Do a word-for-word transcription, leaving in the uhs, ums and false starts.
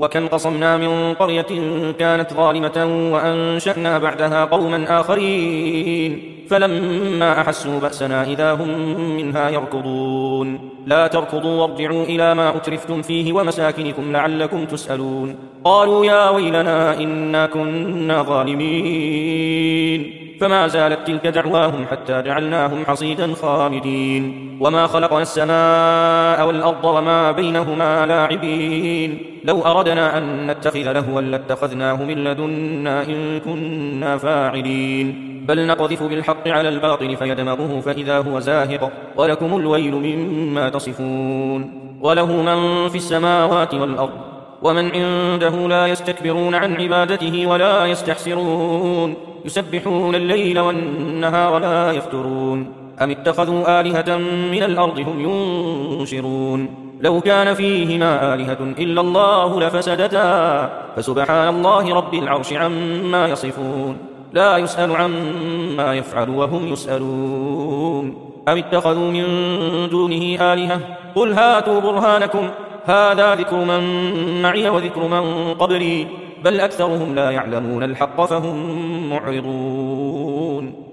وكم قصمنا من قرية كانت ظالمة وأنشأنا بعدها قوما آخرين فلما أحسوا بأسنا إذا هم منها يركضون لا تركضوا وارجعوا إلى ما أترفتم فيه ومساكنكم لعلكم تسألون قالوا يا ويلنا إنا كنا ظالمين فما زالت تلك دعواهم حتى جعلناهم حصيدا خامدين وما خلقنا السماء والأرض وما بينهما لاعبين لو أردنا أن نتخذ لهوا لاتخذناه من لدنا إن كنا فاعلين بل نقذف بالحق على الباطل فيدمغه فإذا هو زاهق ولكم الويل مما تصفون وله من في السماوات والأرض ومن عنده لا يستكبرون عن عبادته ولا يستحسرون يسبحون الليل والنهار لا يفترون أم اتخذوا آلهة من الأرض هم ينشرون لو كان فيهما آلهة إلا الله لفسدتا فسبحان الله رب العرش عما يصفون لا يسأل عما يفعل وهم يسألون أم اتخذوا من دونه آلهة قل هاتوا برهانكم هذا ذكر من معي وذكر من قبلي بل أكثرهم لا يعلمون الحق فهم معرضون